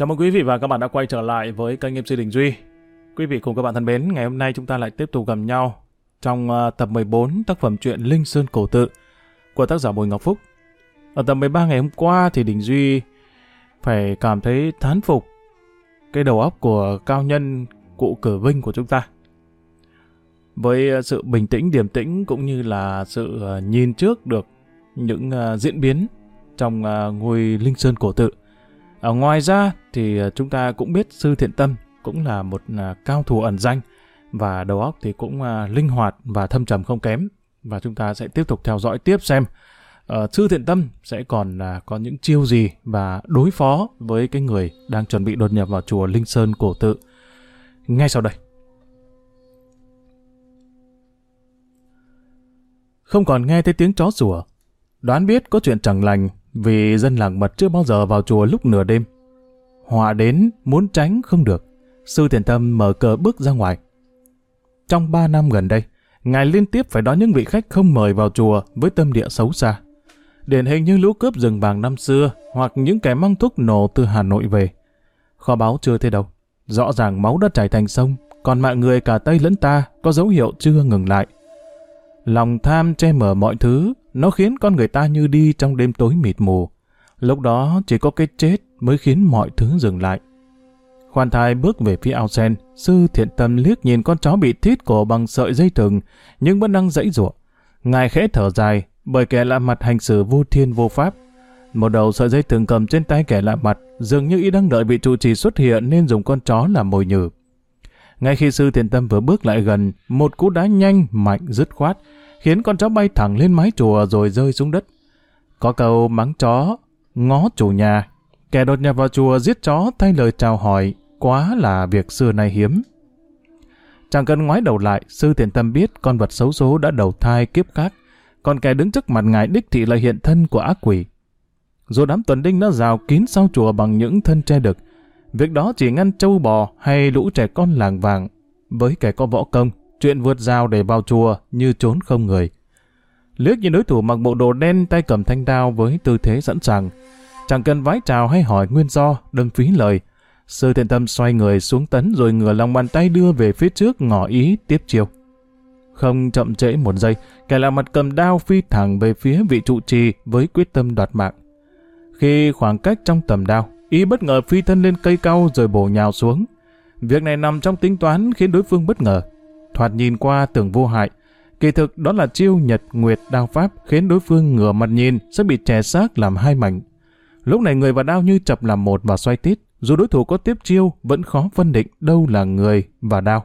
Chào mừng quý vị và các bạn đã quay trở lại với kênh MC Đình Duy. Quý vị cùng các bạn thân mến, ngày hôm nay chúng ta lại tiếp tục gặp nhau trong tập 14 tác phẩm truyện Linh Sơn Cổ Tự của tác giả Bùi Ngọc Phúc. Ở tập 13 ngày hôm qua thì Đình Duy phải cảm thấy thán phục cái đầu óc của cao nhân cụ Cử Vinh của chúng ta. Với sự bình tĩnh, điềm tĩnh cũng như là sự nhìn trước được những diễn biến trong ngôi Linh Sơn Cổ Tự. Ngoài ra thì chúng ta cũng biết Sư Thiện Tâm cũng là một cao thủ ẩn danh và đầu óc thì cũng linh hoạt và thâm trầm không kém. Và chúng ta sẽ tiếp tục theo dõi tiếp xem Sư Thiện Tâm sẽ còn có những chiêu gì và đối phó với cái người đang chuẩn bị đột nhập vào chùa Linh Sơn Cổ Tự ngay sau đây. Không còn nghe thấy tiếng chó sủa, đoán biết có chuyện chẳng lành vì dân làng mật chưa bao giờ vào chùa lúc nửa đêm. Họa đến muốn tránh không được, Sư Thiện Tâm mở cờ bước ra ngoài. Trong 3 năm gần đây, ngài liên tiếp phải đón những vị khách không mời vào chùa với tâm địa xấu xa. Điển hình như lũ cướp rừng vàng năm xưa hoặc những kẻ mang thuốc nổ từ Hà Nội về. Kho báu chưa thấy đâu, rõ ràng máu đã chảy thành sông, còn mạng người cả Tây lẫn ta có dấu hiệu chưa ngừng lại. Lòng tham che mờ mọi thứ, nó khiến con người ta như đi trong đêm tối mịt mù. Lúc đó chỉ có cái chết mới khiến mọi thứ dừng lại. Khoan thai bước về phía ao sen, Sư Thiện Tâm liếc nhìn con chó bị thít cổ bằng sợi dây thừng, nhưng vẫn đang giãy giụa. Ngài khẽ thở dài, bởi kẻ lạ mặt hành xử vô thiên vô pháp. Một đầu sợi dây thừng cầm trên tay kẻ lạ mặt, dường như y đang đợi vị trụ trì xuất hiện nên dùng con chó làm mồi nhử. Ngay khi Sư Thiện Tâm vừa bước lại gần, một cú đá nhanh, mạnh, dứt khoát, khiến con chó bay thẳng lên mái chùa rồi rơi xuống đất. Có câu mắng chó, ngó chủ nhà. Kẻ đột nhập vào chùa giết chó thay lời chào hỏi, quá là việc xưa nay hiếm. Chẳng cần ngoái đầu lại, Sư Thiện Tâm biết con vật xấu số đã đầu thai kiếp khác, còn kẻ đứng trước mặt ngài đích thị là hiện thân của ác quỷ. Dù đám tuần đinh đã rào kín sau chùa bằng những thân tre đực, việc đó chỉ ngăn trâu bò hay lũ trẻ con làng vàng. Với kẻ có võ công, chuyện vượt rào để vào chùa như trốn không người. Liếc nhìn đối thủ mặc bộ đồ đen tay cầm thanh đao với tư thế sẵn sàng, chẳng cần vái chào hay hỏi nguyên do, đâm phí lời. Sư Thiện Tâm xoay người xuống tấn rồi ngửa lòng bàn tay đưa về phía trước ngỏ ý tiếp chiêu. Không chậm trễ một giây, kẻ lạ mặt cầm đao phi thẳng về phía vị trụ trì với quyết tâm đoạt mạng. Khi khoảng cách trong tầm đao, y bất ngờ phi thân lên cây cau rồi bổ nhào xuống. Việc này nằm trong tính toán khiến đối phương bất ngờ. Thoạt nhìn qua tưởng vô hại, kỳ thực đó là chiêu Nhật Nguyệt đao pháp khiến đối phương ngửa mặt nhìn sẽ bị chẻ xác làm hai mảnh. Lúc này người và đao như chập làm một và xoay tít, dù đối thủ có tiếp chiêu vẫn khó phân định đâu là người và đao.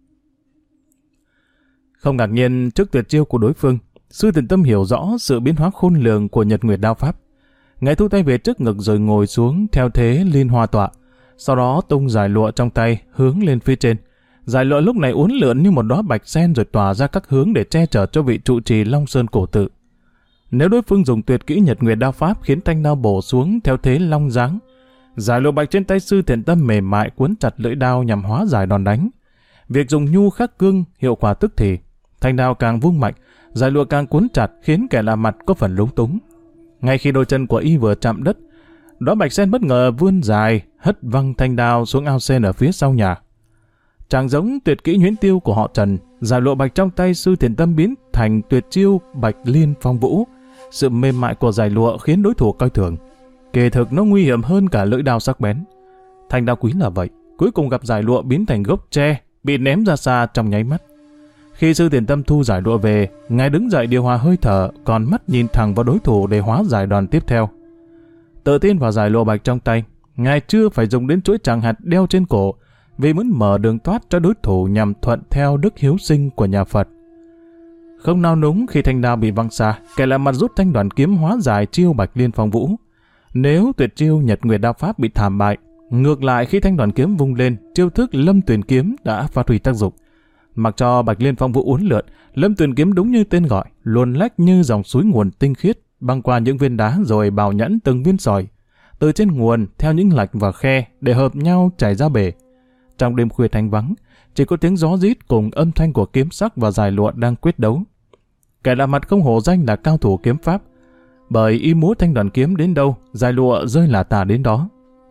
Không ngạc nhiên trước tuyệt chiêu của đối phương, Sư Thiện Tâm hiểu rõ sự biến hóa khôn lường của Nhật Nguyệt đao pháp. Ngài thu tay về trước ngực rồi ngồi xuống theo thế liên hoa tọa, sau đó tung dải lụa trong tay hướng lên phía trên. Dải lụa lúc này uốn lượn như một đóa bạch sen rồi tỏa ra các hướng để che chở cho vị trụ trì Long Sơn Cổ Tự. Nếu đối phương dùng tuyệt kỹ Nhật Nguyệt đao pháp khiến thanh đao bổ xuống theo thế long giáng, dải lụa bạch trên tay Sư Thiện Tâm mềm mại cuốn chặt lưỡi đao nhằm hóa giải đòn đánh. Việc dùng nhu khắc cương hiệu quả tức thì, thanh đao càng vung mạnh, dải lụa càng cuốn chặt khiến kẻ lạ mặt có phần lúng túng. Ngay khi đôi chân của y vừa chạm đất, đóa bạch sen bất ngờ vươn dài, hất văng thanh đao xuống ao sen ở phía sau nhà. Chẳng giống tuyệt kỹ Nhuyễn Tiêu của họ Trần, dải lụa bạch trong tay Sư Thiện Tâm biến thành tuyệt chiêu Bạch Liên Phong Vũ. Sự mềm mại của dải lụa khiến đối thủ coi thường. Kỳ thực nó nguy hiểm hơn cả lưỡi đao sắc bén. Thanh đao quý là vậy, cuối cùng gặp dải lụa biến thành gốc tre, bị ném ra xa trong nháy mắt. Khi Sư Thiện Tâm thu dải lụa về, ngài đứng dậy điều hòa hơi thở, còn mắt nhìn thẳng vào đối thủ để hóa giải đòn tiếp theo. Tự tin vào dải lụa bạch trong tay, ngài chưa phải dùng đến chuỗi tràng hạt đeo trên cổ, vì muốn mở đường thoát cho đối thủ nhằm thuận theo đức hiếu sinh của nhà Phật. Không nao núng khi thanh đao bị văng xa, kẻ lạ mặt rút thanh đoàn kiếm hóa giải chiêu Bạch Liên Phong Vũ. Nếu tuyệt chiêu Nhật Nguyệt đao pháp bị thảm bại, ngược lại khi thanh đoàn kiếm vung lên, chiêu thức Lâm Tuyền kiếm đã phát huy tác dụng. Mặc cho Bạch Liên Phong Vũ uốn lượn, Lâm Tuyền kiếm đúng như tên gọi, luồn lách như dòng suối nguồn tinh khiết, băng qua những viên đá rồi bào nhẫn từng viên sỏi, từ trên nguồn theo những lạch và khe để hợp nhau chảy ra bể. Trong đêm khuya thanh vắng, chỉ có tiếng gió rít cùng âm thanh của kiếm sắc và dải lụa đang quyết đấu. Kẻ lạ mặt không hổ danh là cao thủ kiếm pháp, bởi y múa thanh đoàn kiếm đến đâu, dải lụa rơi lả tả đến đó.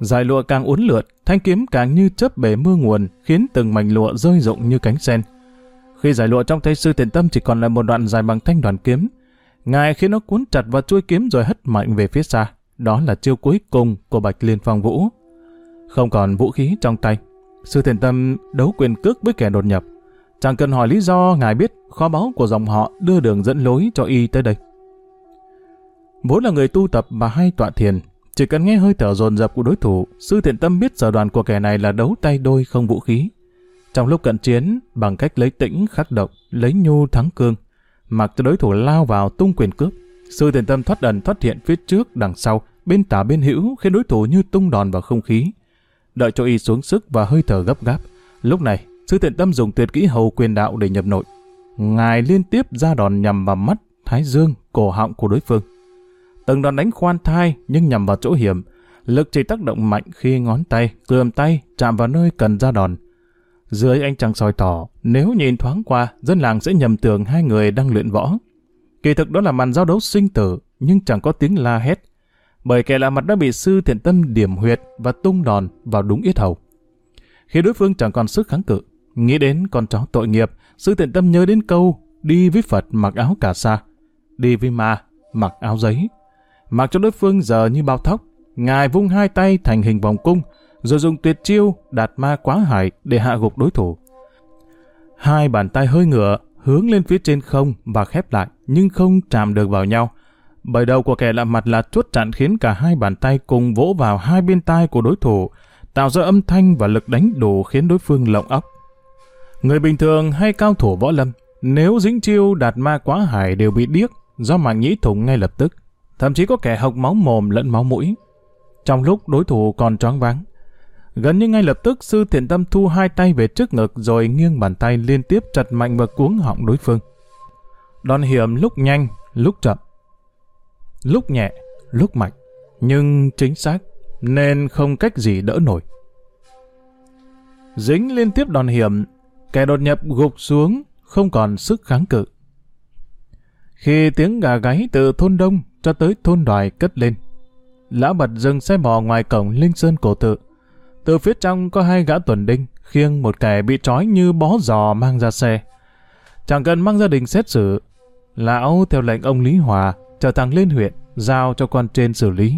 Dải lụa càng uốn lượn, thanh kiếm càng như chớp bể mưa nguồn, khiến từng mảnh lụa rơi rụng như cánh sen. Khi dải lụa trong tay Sư Thiện Tâm chỉ còn lại một đoạn dài bằng thanh đoàn kiếm, ngài khiến nó cuốn chặt vào chuôi kiếm rồi hất mạnh về phía xa. Đó là chiêu cuối cùng của Bạch Liên Phong Vũ. Không còn vũ khí trong tay, Sư Thiện Tâm đấu quyền cước với kẻ đột nhập. Chẳng cần hỏi lý do, ngài biết kho báu của dòng họ đưa đường dẫn lối cho y tới đây. Vốn là người tu tập và hay tọa thiền, chỉ cần nghe hơi thở dồn dập của đối thủ, Sư Thiện Tâm biết sở đoàn của kẻ này là đấu tay đôi không vũ khí. Trong lúc cận chiến, bằng cách lấy tĩnh khắc động, lấy nhu thắng cương, mặc cho đối thủ lao vào tung quyền cướp, Sư Thiện Tâm thoát ẩn thoát hiện phía trước, đằng sau, bên tả bên hữu, khiến đối thủ như tung đòn vào không khí. Đợi cho y xuống sức và hơi thở gấp gáp, lúc này Sư Thiện Tâm dùng tuyệt kỹ hầu quyền đạo để nhập nội. Ngài liên tiếp ra đòn nhằm vào mắt, thái dương, cổ họng của đối phương. Từng đòn đánh khoan thai nhưng nhằm vào chỗ hiểm, lực chỉ tác động mạnh khi ngón tay, cườm tay chạm vào nơi cần ra đòn. Dưới ánh trăng soi tỏ, nếu nhìn thoáng qua, dân làng sẽ nhầm tưởng hai người đang luyện võ. Kỳ thực đó là màn giao đấu sinh tử, nhưng chẳng có tiếng la hét, bởi kẻ lạ mặt đã bị Sư Thiện Tâm điểm huyệt và tung đòn vào đúng yết hầu. Khi đối phương chẳng còn sức kháng cự, nghĩ đến con chó tội nghiệp, Sư Thiện Tâm nhớ đến câu đi với Phật mặc áo cà sa, đi với ma mặc áo giấy. Mặc cho đối phương giờ như bao thóc, ngài vung hai tay thành hình vòng cung, rồi dùng tuyệt chiêu đạt ma quá hải để hạ gục đối thủ. Hai bàn tay hơi ngửa, hướng lên phía trên không và khép lại, nhưng không chạm được vào nhau. Bởi đầu của kẻ lạ mặt là chốt chặn khiến cả hai bàn tay cùng vỗ vào hai bên tai của đối thủ, tạo ra âm thanh và lực đánh đủ khiến đối phương lộng óc. Người bình thường hay cao thủ võ lâm, nếu dính chiêu đạt ma quá hải đều bị điếc do màng nhĩ thủng ngay lập tức, thậm chí có kẻ hộc máu mồm lẫn máu mũi. Trong lúc đối thủ còn choáng váng, gần như ngay lập tức Sư Thiện Tâm thu hai tay về trước ngực rồi nghiêng bàn tay liên tiếp chặt mạnh vào cuống họng đối phương. Đòn hiểm lúc nhanh, lúc chậm, lúc nhẹ, lúc mạnh, nhưng chính xác nên không cách gì đỡ nổi. Dính liên tiếp đòn hiểm, kẻ đột nhập gục xuống, không còn sức kháng cự. Khi tiếng gà gáy từ thôn đông cho tới thôn đoài cất lên, Lão Bật dừng xe bò ngoài cổng Linh Sơn cổ tự. Từ phía trong có hai gã tuần đinh khiêng một kẻ bị trói như bó giò mang ra xe. Chẳng cần mang gia đình xét xử, lão theo lệnh ông Lý Hòa trở thẳng lên huyện, giao cho quan trên xử lý.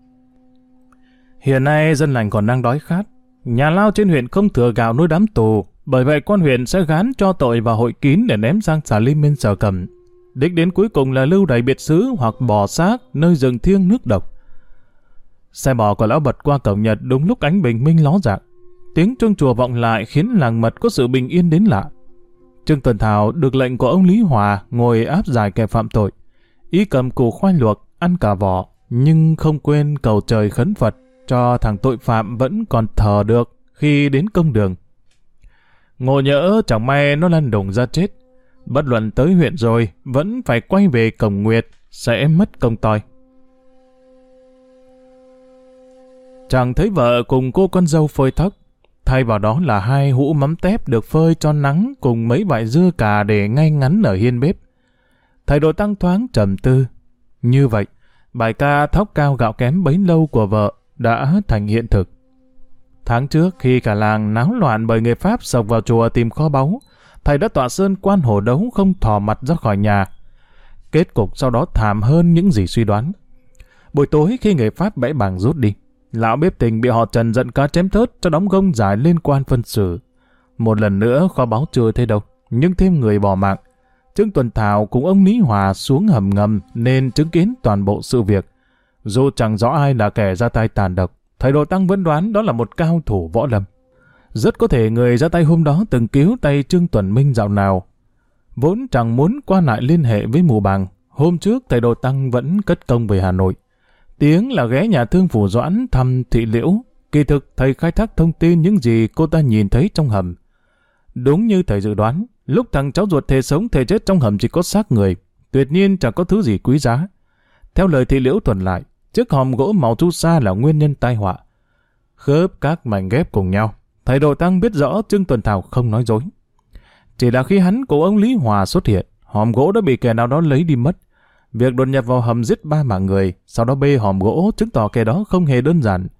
Hiện nay dân lành còn đang đói khát, nhà lao trên huyện không thừa gạo nuôi đám tù, bởi vậy quan huyện sẽ gán cho tội vào hội kín để ném sang xà lim bên Sở Cẩm. Đích đến cuối cùng là lưu đày biệt xứ hoặc bỏ xác nơi rừng thiêng nước độc. Xe bò của lão Bật qua cổng Nhật đúng lúc ánh bình minh ló dạng. Tiếng chuông chùa vọng lại khiến làng Mật có sự bình yên đến lạ. Trương Tuần Thảo được lệnh của ông Lý Hòa ngồi áp giải kẻ phạm tội. Y cầm củ khoai luộc, ăn cả vỏ, nhưng không quên cầu trời khấn Phật cho thằng tội phạm vẫn còn thờ được khi đến công đường. Ngộ nhỡ chẳng may nó lăn đùng ra chết, bất luận tới huyện rồi vẫn phải quay về cổng Nguyệt, sẽ mất công toi. Chàng thấy vợ cùng cô con dâu phơi thóc, thay vào đó là hai hũ mắm tép được phơi cho nắng cùng mấy vại dưa cà để ngay ngắn ở hiên bếp. Thầy Đồ Tăng thoáng trầm tư. Như vậy, bài ca thóc cao gạo kém bấy lâu của vợ đã thành hiện thực. Tháng trước khi cả làng náo loạn bởi người Pháp xộc vào chùa tìm kho báu, thầy đã tọa sơn quan hổ đấu không thò mặt ra khỏi nhà. Kết cục sau đó thảm hơn những gì suy đoán. Buổi tối khi người Pháp bẽ bàng rút đi, lão bếp tình bị họ Trần giận cá chém thớt cho đóng gông giải lên quan phân xử. Một lần nữa kho báu chưa thấy đâu, nhưng thêm người bỏ mạng. Trương Tuần Thảo cùng ông Lý Hòa xuống hầm ngầm nên chứng kiến toàn bộ sự việc. Dù chẳng rõ ai là kẻ ra tay tàn độc, thầy Đồ Tăng vẫn đoán đó là một cao thủ võ lâm. Rất có thể người ra tay hôm đó từng cứu tay Trương Tuần Minh dạo nào. Vốn chẳng muốn qua lại liên hệ với mù bàng, hôm trước thầy Đồ Tăng vẫn cất công về Hà Nội. Tiếng là ghé nhà thương Phủ Doãn thăm Thị Liễu. Kỳ thực thầy khai thác thông tin những gì cô ta nhìn thấy trong hầm. Đúng như thầy dự đoán, lúc thằng cháu ruột thề sống thề chết trong hầm chỉ có xác người, tuyệt nhiên chẳng có thứ gì quý giá. Theo lời Thị Liễu thuật lại, chiếc hòm gỗ màu chu sa là nguyên nhân tai họa. Khớp các mảnh ghép cùng nhau, thầy Đồ Tăng biết rõ Trương Tuần Thảo không nói dối. Chỉ là khi hắn cùng ông Lý Hòa xuất hiện, hòm gỗ đã bị kẻ nào đó lấy đi mất. Việc đột nhập vào hầm giết 3 mạng người, sau đó bê hòm gỗ chứng tỏ kẻ đó không hề đơn giản.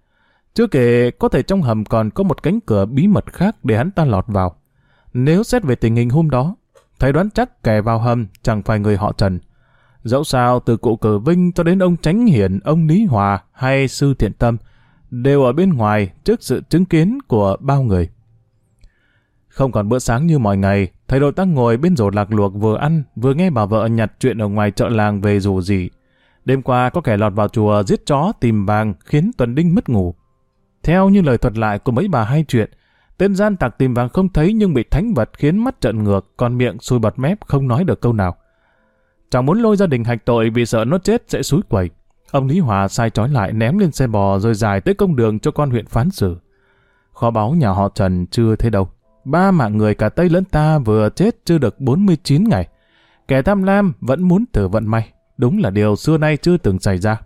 Chưa kể có thể trong hầm còn có một cánh cửa bí mật khác để hắn ta lọt vào. Nếu xét về tình hình hôm đó, thầy đoán chắc kẻ vào hầm chẳng phải người họ Trần. Dẫu sao từ cụ Cử Vinh cho đến ông Chánh Hiển, ông Lý Hòa hay sư Thiện Tâm đều ở bên ngoài trước sự chứng kiến của bao người. Không còn bữa sáng như mọi ngày, thầy Đồ Tăng ngồi bên rổ lạc luộc vừa ăn vừa nghe bà vợ nhặt chuyện ở ngoài chợ làng về rủ rỉ. Đêm qua có kẻ lọt vào chùa giết chó tìm vàng khiến Tuần Đinh mất ngủ. Theo như lời thuật lại của mấy bà hay chuyện, tên gian tặc tìm vàng không thấy nhưng bị thánh vật khiến mắt trợn ngược, còn miệng sùi bọt mép không nói được câu nào. Chẳng muốn lôi gia đình hạch tội vì sợ nó chết sẽ xúi quẩy. Ông Lý Hòa sai trói lại ném lên xe bò rồi dài tới công đường cho con huyện phán xử. Kho báu nhà họ Trần chưa thấy đâu. 3 mạng người cả Tây lẫn ta vừa chết chưa được 49 ngày. Kẻ tham lam vẫn muốn thử vận may. Đúng là điều xưa nay chưa từng xảy ra.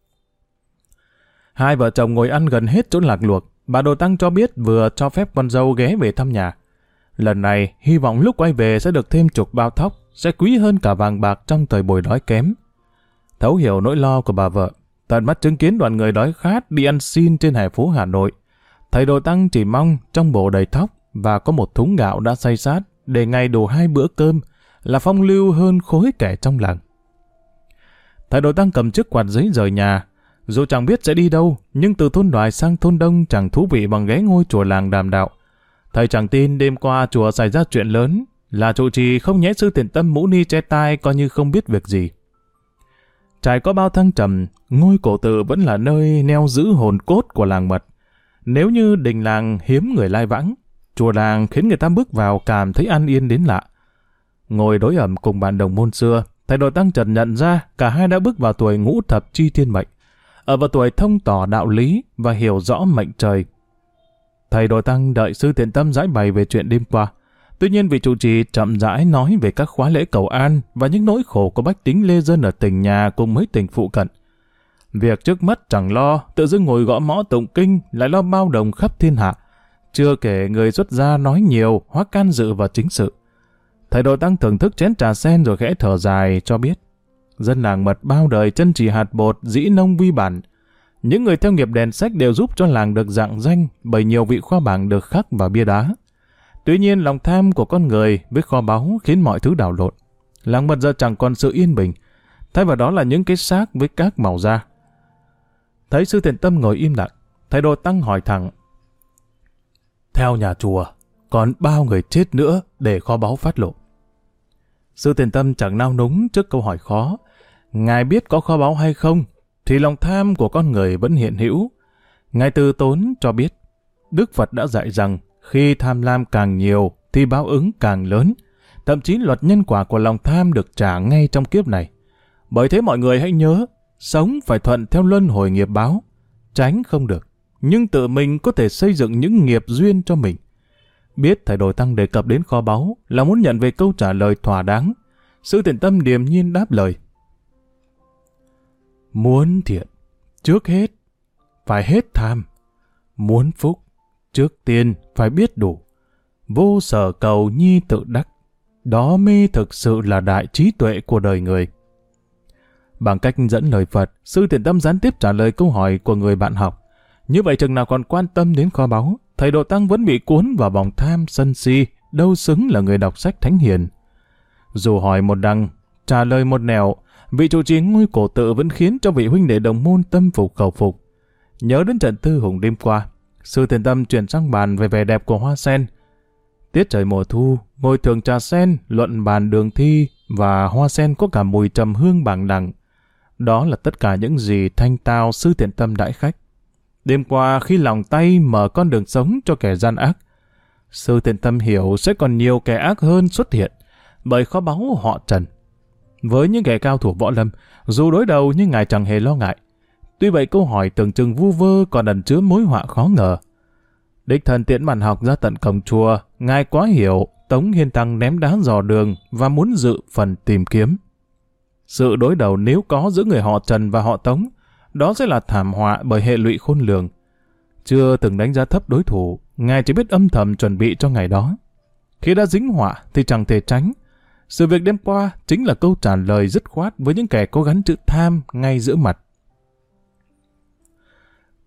Hai vợ chồng ngồi ăn gần hết chỗ lạc luộc. Bà Đồ Tăng cho biết vừa cho phép con dâu ghé về thăm nhà. Lần này, hy vọng lúc quay về sẽ được thêm chục bao thóc, sẽ quý hơn cả vàng bạc trong thời buổi đói kém. Thấu hiểu nỗi lo của bà vợ, tận mắt chứng kiến đoàn người đói khát đi ăn xin trên hè phố Hà Nội. Thầy Đồ Tăng chỉ mong trong bộ đầy thóc và có một thúng gạo đã xay sát để ngày đủ 2 bữa cơm là phong lưu hơn khối kẻ trong làng. Thầy Đồ Tăng cầm chiếc quạt giấy rời nhà. Dù chẳng biết sẽ đi đâu, nhưng từ thôn Đoài sang thôn Đông chẳng thú vị bằng ghé ngôi chùa làng đàm đạo. Thầy chẳng tin đêm qua chùa xảy ra chuyện lớn, là trụ trì không nhẽ sư Thiện Tâm mũ ni che tai coi như không biết việc gì. Trải có bao thăng trầm, ngôi cổ tự vẫn là nơi neo giữ hồn cốt của làng mật. Nếu như đình làng hiếm người lai vãng, chùa làng khiến người ta bước vào cảm thấy an yên đến lạ. Ngồi đối ẩm cùng bạn đồng môn xưa, thầy Đồ Tăng chợt nhận ra cả hai đã bước vào tuổi ngũ thập chi thiên mệnh, ở vào tuổi thông tỏ đạo lý và hiểu rõ mệnh trời. Thầy Đồ Tăng đợi sư Thiện Tâm giải bày về chuyện đêm qua. Tuy nhiên vị trụ trì chậm rãi nói về các khóa lễ cầu an và những nỗi khổ của bách tính lê dân ở tỉnh nhà cùng mấy tỉnh phụ cận. Việc trước mắt chẳng lo, tự dưng ngồi gõ mõ tụng kinh lại lo bao đồng khắp thiên hạ. Chưa kể người xuất gia nói nhiều hoặc can dự vào chính sự. Thầy Đồ Tăng thưởng thức chén trà sen rồi khẽ thở dài cho biết. Dân làng mật bao đời chân chỉ hạt bột, dĩ nông vi bản. Những người theo nghiệp đèn sách đều giúp cho làng được rạng danh bởi nhiều vị khoa bảng được khắc vào bia đá. Tuy nhiên lòng tham của con người với kho báu khiến mọi thứ đảo lộn. Làng mật giờ chẳng còn sự yên bình. Thay vào đó là những cái xác với các màu da. Thấy sư Thiện Tâm ngồi im lặng, thầy Đồ Tăng hỏi thẳng. Theo nhà chùa, còn bao người chết nữa để kho báu phát lộ? Sư Thiện Tâm chẳng nao núng trước câu hỏi khó. Ngài biết có kho báu hay không, thì lòng tham của con người vẫn hiện hữu. Ngài Từ Tốn cho biết, Đức Phật đã dạy rằng khi tham lam càng nhiều thì báo ứng càng lớn. Thậm chí luật nhân quả của lòng tham được trả ngay trong kiếp này. Bởi thế mọi người hãy nhớ, sống phải thuận theo luân hồi nghiệp báo. Tránh không được, nhưng tự mình có thể xây dựng những nghiệp duyên cho mình. Biết thầy Đồ Tăng đề cập đến kho báu là muốn nhận về câu trả lời thỏa đáng. Sư Thiện Tâm điềm nhiên đáp lời. Muốn thiện, trước hết, phải hết tham. Muốn phúc, trước tiên phải biết đủ. Vô sở cầu nhi tự đắc. Đó mới thực sự là đại trí tuệ của đời người. Bằng cách dẫn lời Phật, sư Thiện Tâm gián tiếp trả lời câu hỏi của người bạn học. Như vậy chừng nào còn quan tâm đến kho báu, thầy Đồ Tăng vẫn bị cuốn vào vòng tham sân si, đâu xứng là người đọc sách thánh hiền. Dù hỏi một đằng, trả lời một nẻo, vị trụ trì ngôi cổ tự vẫn khiến cho vị huynh đệ đồng môn tâm phục khẩu phục. Nhớ đến trận thư hùng đêm qua, sư Thiện Tâm chuyển sang bàn về vẻ đẹp của hoa sen. Tiết trời mùa thu, ngồi thưởng trà sen, luận bàn đường thi và hoa sen có cả mùi trầm hương bảng đẳng. Đó là tất cả những gì thanh tao sư Thiện Tâm đãi khách. Đêm qua khi lòng tay mở con đường sống cho kẻ gian ác, sư Thiện Tâm hiểu sẽ còn nhiều kẻ ác hơn xuất hiện bởi kho báu họ Trần. Với những kẻ cao thủ võ lâm, dù đối đầu nhưng ngài chẳng hề lo ngại. Tuy vậy câu hỏi tưởng chừng vu vơ còn ẩn chứa mối họa khó ngờ. Đích thân tiễn bạn học ra tận cổng chùa, ngài quá hiểu Tống Hiên Tăng ném đá dò đường và muốn dự phần tìm kiếm. Sự đối đầu nếu có giữa người họ Trần và họ Tống, đó sẽ là thảm họa bởi hệ lụy khôn lường. Chưa từng đánh giá thấp đối thủ, ngài chỉ biết âm thầm chuẩn bị cho ngày đó. Khi đã dính họa thì chẳng thể tránh. Sự việc đêm qua chính là câu trả lời dứt khoát với những kẻ có gắn chữ tham ngay giữa mặt.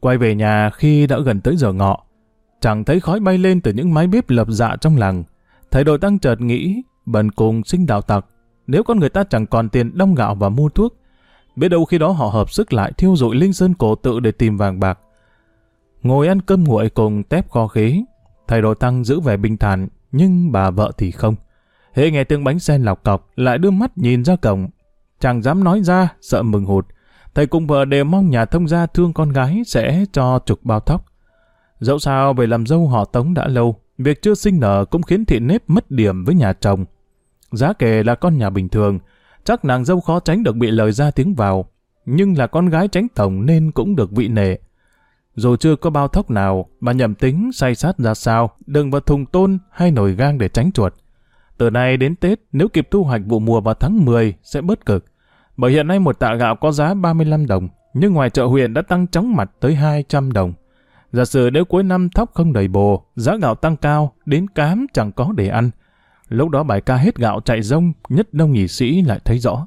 Quay về nhà khi đã gần tới giờ ngọ, chẳng thấy khói bay lên từ những mái bếp lập dạ trong làng. Thầy Đồ Tăng chợt nghĩ, bần cùng sinh đạo tặc, nếu con người ta chẳng còn tiền đong gạo và mua thuốc, biết đâu khi đó họ hợp sức lại thiêu rụi linh sơn cổ tự để tìm vàng bạc. Ngồi ăn cơm nguội cùng tép kho khế, thầy Đồ Tăng giữ vẻ bình thản, nhưng bà vợ thì không. Hễ nghe tiếng bánh xe lọc cọc, lại đưa mắt nhìn ra cổng, chẳng dám nói ra, sợ mừng hụt. Thầy cùng vợ đều mong nhà thông gia thương con gái sẽ cho chục bao thóc. Dẫu sao về làm dâu họ Tống đã lâu, việc chưa sinh nở cũng khiến thị nếp mất điểm với nhà chồng. Giá kể là con nhà bình thường, chắc nàng dâu khó tránh được bị lời ra tiếng vào, nhưng là con gái tránh tổng nên cũng được vị nể. Dù chưa có bao thóc nào, bà nhầm tính say sát ra sao, đừng vào thùng tôn hay nồi gang để tránh chuột. Từ nay đến Tết, nếu kịp thu hoạch vụ mùa vào tháng 10 sẽ bớt cực. Bởi hiện nay một tạ gạo có giá 35 đồng, nhưng ngoài chợ huyện đã tăng chóng mặt tới 200 đồng. Giả sử nếu cuối năm thóc không đầy bồ, giá gạo tăng cao, đến cám chẳng có để ăn. Lúc đó bài ca hết gạo chạy rông, nhất đông nhị sĩ lại thấy rõ.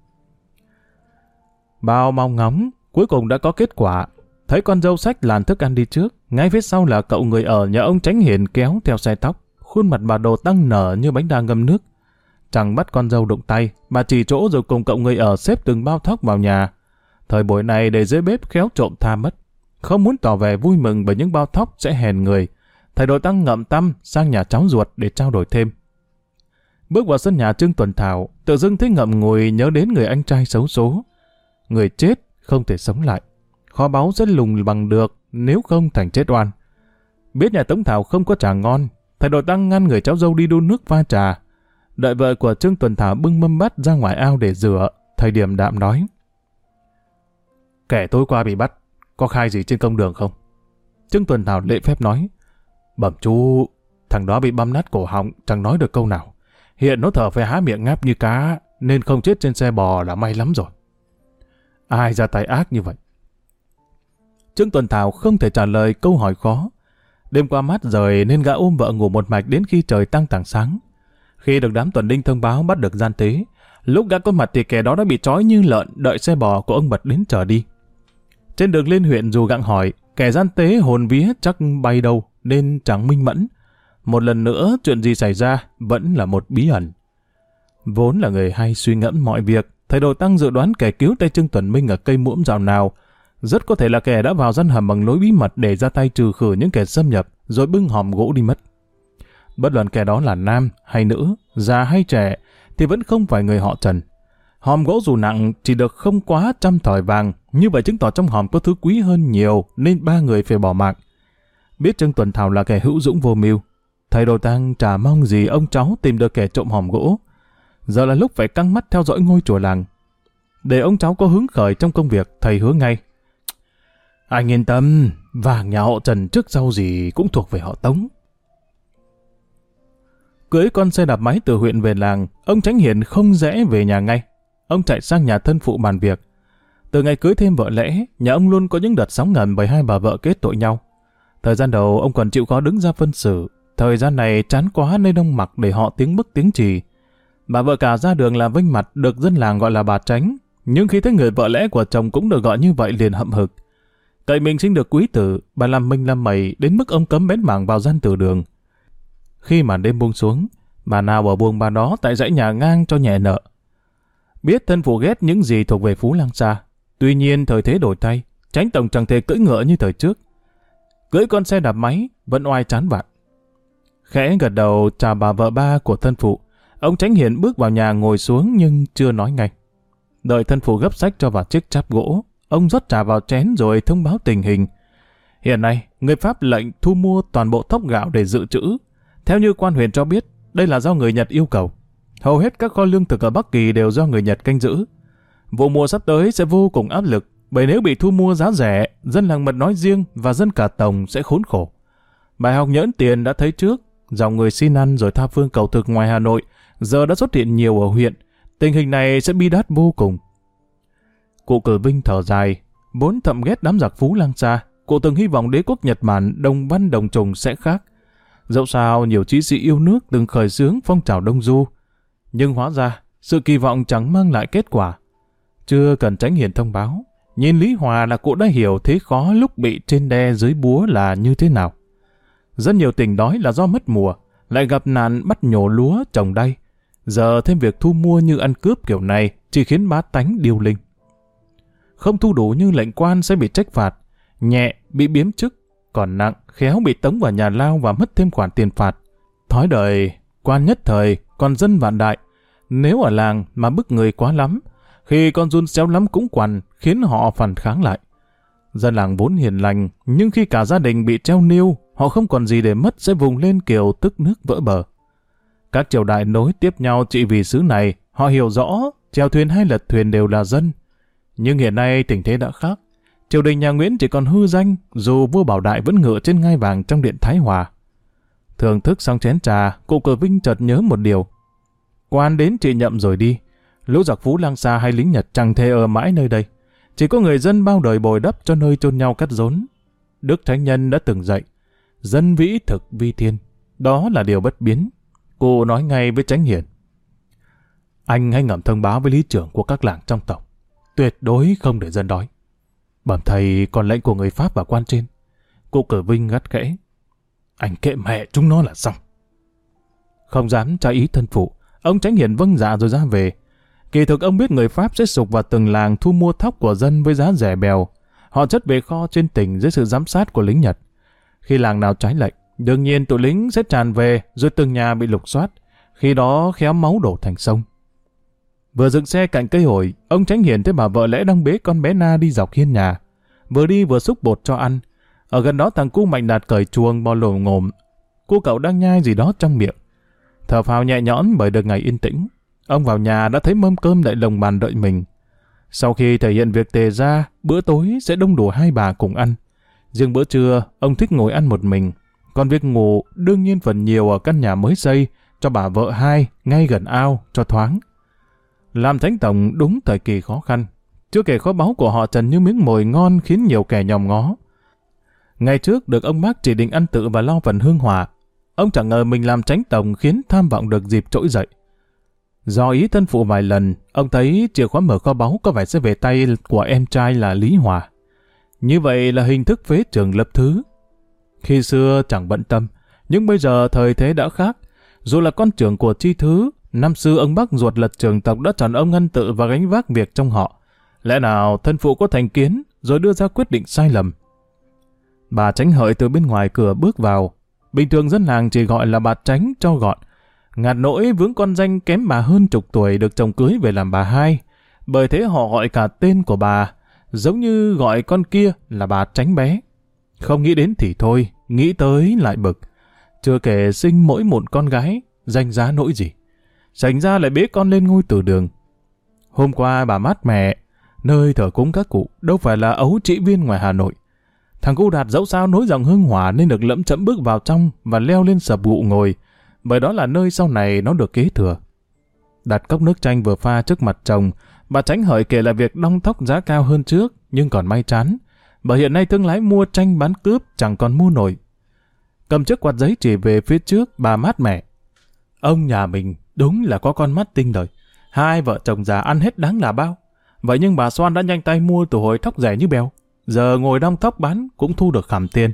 Bao mong ngóng, cuối cùng đã có kết quả. Thấy con dâu xách làn thức ăn đi trước, ngay phía sau là cậu người ở nhà ông Chánh Hiền kéo theo xe tóc. Khuôn mặt bà Đồ Tăng nở như bánh đa ngâm nước. Chẳng bắt con dâu đụng tay, bà chỉ chỗ rồi cùng cậu người ở xếp từng bao thóc vào nhà. Thời buổi này để dưới bếp khéo trộm tha mất. Không muốn tỏ vẻ vui mừng bởi những bao thóc sẽ hèn người, thầy Đồ Tăng ngậm tăm sang nhà cháu ruột để trao đổi thêm. Bước vào sân nhà Trương Tuần Thảo, tự dưng thấy ngậm ngùi nhớ đến người anh trai xấu số. Người chết không thể sống lại, kho báu sẽ lùng bằng được, nếu không thành chết oan. Biết nhà Tống Thảo không có trà ngon, thầy Đồ Tăng ngăn người cháu dâu đi đun nước pha trà. Đợi vợ của Trương Tuần Thảo bưng mâm bát ra ngoài ao để rửa, thầy điềm đạm nói: Kẻ tối qua bị bắt, có khai gì trên công đường không? Trương Tuần Thảo lễ phép nói: Bẩm chú, thằng đó bị băm nát cổ họng, chẳng nói được câu nào. Hiện nó thở phải há miệng ngáp như cá, nên không chết trên xe bò là may lắm rồi. Ai ra tay ác như vậy? Trương Tuần Thảo không thể trả lời câu hỏi khó. Đêm qua mát rời nên gã ôm vợ ngủ một mạch đến khi trời tăng tảng sáng. Khi được đám tuần đinh thông báo bắt được gian tế, lúc gã có mặt thì kẻ đó đã bị trói như lợn đợi xe bò của ông Bật đến chở đi. Trên đường lên huyện dù gặng hỏi, kẻ gian tế hồn vía chắc bay đâu nên chẳng minh mẫn. Một lần nữa chuyện gì xảy ra vẫn là một bí ẩn. Vốn là người hay suy ngẫm mọi việc, thầy Đồ Tăng dự đoán kẻ cứu tay Trương Tuần Minh ở cây muỗng dạo nào rất có thể là kẻ đã vào gian hầm bằng lối bí mật để ra tay trừ khử những kẻ xâm nhập rồi bưng hòm gỗ đi mất. Bất luận kẻ đó là nam hay nữ, già hay trẻ thì vẫn không phải người họ Trần. Hòm gỗ dù nặng chỉ được không quá 100 thỏi vàng, như vậy chứng tỏ trong hòm có thứ quý hơn nhiều nên 3 người phải bỏ mạng. Biết Trương Tuần Thảo là kẻ hữu dũng vô mưu, thầy Đồ Tăng chả mong gì ông cháu tìm được kẻ trộm hòm gỗ. Giờ là lúc phải căng mắt theo dõi ngôi chùa làng. Để ông cháu có hứng khởi trong công việc, thầy hứa ngay: Anh yên tâm, vàng nhà họ Trần trước sau gì cũng thuộc về họ Tống. Cưới con xe đạp máy từ huyện về làng, ông Chánh Hiền không rẽ về nhà ngay. Ông chạy sang nhà thân phụ bàn việc. Từ ngày cưới thêm vợ lẽ, nhà ông luôn có những đợt sóng ngầm bởi hai bà vợ kết tội nhau. Thời gian đầu ông còn chịu khó đứng ra phân xử. Thời gian này chán quá nên ông mặc để họ tiếng bức tiếng chì. Bà vợ cả ra đường là vênh mặt được dân làng gọi là bà Tránh. Nhưng khi thấy người vợ lẽ của chồng cũng được gọi như vậy liền hậm hực. Cậy mình sinh được quý tử, bà làm minh làm mẩy đến mức ông cấm bén mảng vào gian từ đường. Khi màn đêm buông xuống, bà nào ở buông bà đó tại dãy nhà ngang cho nhẹ nợ. Biết thân phụ ghét những gì thuộc về Phú Lang Sa. Tuy nhiên thời thế đổi thay, Chánh tổng chẳng thể cưỡi ngựa như thời trước. Cưỡi con xe đạp máy vẫn oai chán vạn. Khẽ gật đầu chào bà vợ ba của thân phụ, ông Chánh Hiền bước vào nhà ngồi xuống nhưng chưa nói ngay. Đợi thân phụ gấp sách cho vào chiếc cháp gỗ, ông rót trà vào chén rồi thông báo tình hình. Hiện nay, người Pháp lệnh thu mua toàn bộ thóc gạo để dự trữ. Theo như quan huyện cho biết, đây là do người Nhật yêu cầu. Hầu hết các kho lương thực ở Bắc Kỳ đều do người Nhật canh giữ. Vụ mùa sắp tới sẽ vô cùng áp lực, bởi nếu bị thu mua giá rẻ, dân làng Mật nói riêng và dân cả Tòng sẽ khốn khổ. Bài học nhẫn tiền đã thấy trước, dòng người xin ăn rồi tha phương cầu thực ngoài Hà Nội, giờ đã xuất hiện nhiều ở huyện. Tình hình này sẽ bi đát vô cùng. Cụ Cử Vinh thở dài, vốn thậm ghét đám giặc Phú Lang Sa, cụ từng hy vọng đế quốc Nhật Bản đồng văn đồng trùng sẽ khác. Dẫu sao nhiều chí sĩ yêu nước từng khởi xướng phong trào Đông Du, nhưng hóa ra sự kỳ vọng chẳng mang lại kết quả. Chưa cần Chánh Hiền thông báo, Nhìn Lý Hòa là cụ đã hiểu thế khó lúc bị trên đe dưới búa là như thế nào. Rất nhiều tỉnh đói là do mất mùa, lại gặp nạn bắt nhổ lúa trồng đay. Giờ thêm việc thu mua như ăn cướp kiểu này chỉ khiến bá tánh điêu linh. Không thu đủ như lệnh quan sẽ bị trách phạt, nhẹ bị biếm chức, còn nặng khéo bị tống vào nhà lao và mất thêm khoản tiền phạt. Thói đời, quan nhất thời, còn dân vạn đại. Nếu ở làng mà bức người quá lắm, khi con run xéo lắm cũng quằn, khiến họ phản kháng lại. Dân làng vốn hiền lành, nhưng khi cả gia đình bị treo niêu, họ không còn gì để mất sẽ vùng lên kiểu tức nước vỡ bờ. Các triều đại nối tiếp nhau trị vì xứ này, họ hiểu rõ, chèo thuyền hay lật thuyền đều là dân. Nhưng hiện nay tình thế đã khác. Triều đình nhà Nguyễn chỉ còn hư danh, dù vua Bảo Đại vẫn ngựa trên ngai vàng trong điện Thái Hòa. Thưởng thức xong chén trà, cụ Cờ Vinh chợt nhớ một điều. Quan đến trị nhậm rồi đi, lũ giặc Phú Lang Sa hay lính Nhật chẳng thể ở mãi nơi đây. Chỉ có người dân bao đời bồi đắp cho nơi chôn nhau cắt rốn. Đức Thánh Nhân đã từng dạy, dân vĩ thực vi thiên, đó là điều bất biến. Cụ nói ngay với Chánh Hiền. Anh hãy ngầm thông báo với lý trưởng của các làng trong tộc, tuyệt đối không để dân đói. Bẩm thầy còn lệnh của người Pháp và quan trên. Cụ Cờ Vinh gắt khẽ. Anh kệ mẹ chúng nó là xong. Không dám trái ý thân phụ, ông Chánh Hiền vâng dạ rồi ra về. Kỳ thực ông biết người Pháp sẽ sục vào từng làng thu mua thóc của dân với giá rẻ bèo. Họ chất về kho trên tỉnh dưới sự giám sát của lính Nhật. Khi làng nào trái lệnh, đương nhiên tụi lính sẽ tràn về rồi từng nhà bị lục soát. Khi đó khéo máu đổ thành sông. Vừa dừng xe cạnh cây ổi, ông Chánh Hiền thấy bà vợ lẽ đang bế con bé Na đi dọc hiên nhà. Vừa đi vừa xúc bột cho ăn. Ở gần đó thằng cu Mạnh Đạt cởi chuồng bò lồm ngồm. Cô cậu đang nhai gì đó trong miệng. Thở phào nhẹ nhõm bởi được ngày yên tĩnh. Ông vào nhà đã thấy mâm cơm đậy lồng bàn đợi mình. Sau khi thể hiện việc tề ra, bữa tối sẽ đông đủ hai bà cùng ăn. Riêng bữa trưa, ông thích ngồi ăn một mình. Còn việc ngủ đương nhiên phần nhiều ở căn nhà mới xây, cho bà vợ hai, ngay gần ao, cho thoáng. Làm thánh tổng đúng thời kỳ khó khăn. Chưa kể kho báu của họ trần như miếng mồi ngon khiến nhiều kẻ nhòm ngó. Ngày trước được ông bác chỉ định ăn tự và lo phần hương hỏa. Ông chẳng ngờ mình làm chánh tổng khiến tham vọng được dịp trỗi dậy. Do ý thân phụ vài lần, ông thấy chìa khóa mở kho báu có vẻ sẽ về tay của em trai là Lý Hòa. Như vậy là hình thức phế trường lập thứ. Khi xưa chẳng bận tâm, nhưng bây giờ thời thế đã khác. Dù là con trưởng của chi thứ, năm xưa ông bác ruột lật trường tộc đã chọn ông ngăn tự và gánh vác việc trong họ. Lẽ nào thân phụ có thành kiến rồi đưa ra quyết định sai lầm? Bà Chánh Hợi từ bên ngoài cửa bước vào. Bình thường dân làng chỉ gọi là bà Chánh cho gọn. Ngạt nỗi vướng con danh kém bà hơn chục tuổi được chồng cưới về làm bà hai. Bởi thế họ gọi cả tên của bà, giống như gọi con kia là bà Chánh bé. Không nghĩ đến thì thôi, nghĩ tới lại bực. Chưa kể sinh mỗi một con gái, danh giá nỗi gì. Sành ra lại bế con lên ngôi từ đường. Hôm qua bà mát mẹ, nơi thờ cúng các cụ đâu phải là ấu trị viên ngoài Hà Nội. Thằng cu Đạt dẫu sao nối dòng hương hỏa nên được lẫm chẫm bước vào trong và leo lên sập gụ ngồi, bởi đó là nơi sau này nó được kế thừa. Đặt cốc nước chanh vừa pha trước mặt chồng, bà Chánh Hợi kể lại việc đong thóc giá cao hơn trước, nhưng còn may chán, bởi hiện nay thương lái mua chanh bán cướp chẳng còn mua nổi. Cầm chiếc quạt giấy chỉ về phía trước, bà mát mẻ. Ông nhà mình đúng là có con mắt tinh đời. Hai vợ chồng già ăn hết đáng là bao. Vậy nhưng bà Soan đã nhanh tay mua từ hồi thóc rẻ như bèo. Giờ ngồi đong thóc bán cũng thu được khảm tiền.